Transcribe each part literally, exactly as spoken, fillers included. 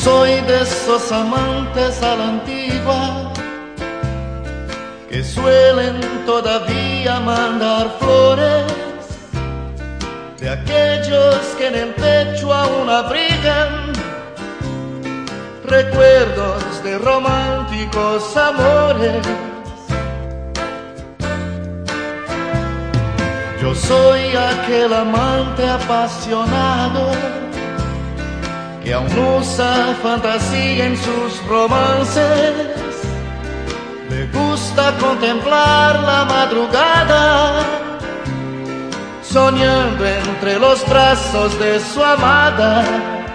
soy de esos amantes a la antigua que suelen todavía mandar flores, de aquellos que en el pecho aún abrigan recuerdos de románticos amores. Yo soy aquel amante apasionado que aún usa fantasía en sus romances. Le gusta contemplar la madrugada, soñando entre los brazos de su amada.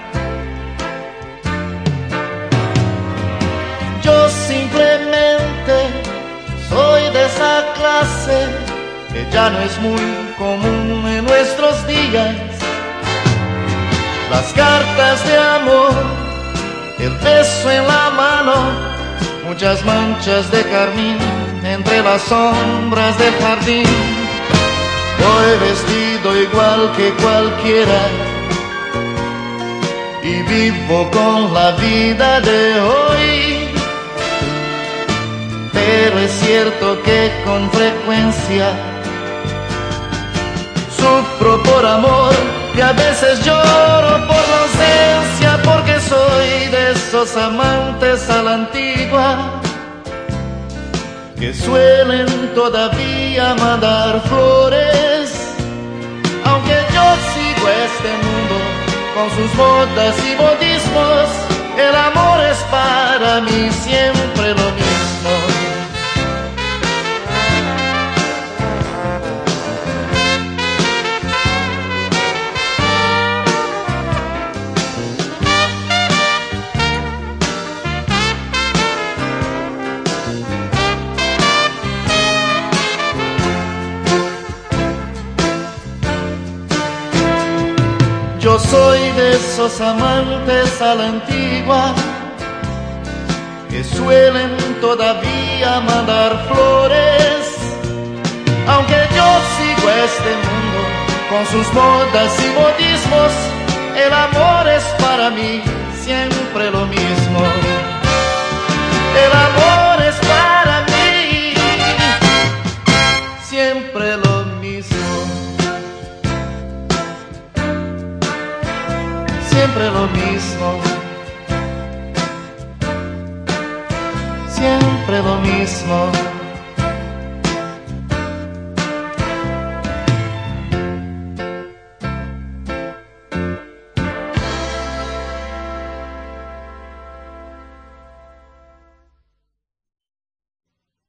Yo simplemente soy de esa clase que ya no es muy común en nuestros días. Las cartas de amor, el beso en la mano, muchas manchas de carmín entre las sombras del jardín. Voy vestido igual que cualquiera y vivo con la vida de hoy, pero es cierto que con frecuencia sufro por amor y a veces lloro por la ausencia, porque soy de esos amantes a la antigua que suelen todavía mandar flores. Aunque yo sigo este mundo con sus modas y modismos, el amor es para mí siempre lo mismo. Yo soy de esos amantes a la antigua que suelen todavía mandar flores. Aunque yo sigo este mundo con sus modas y modismos, el amor es para mí siempre lo mismo. El amor es para mí siempre lo mismo. Siempre lo mismo, siempre lo mismo.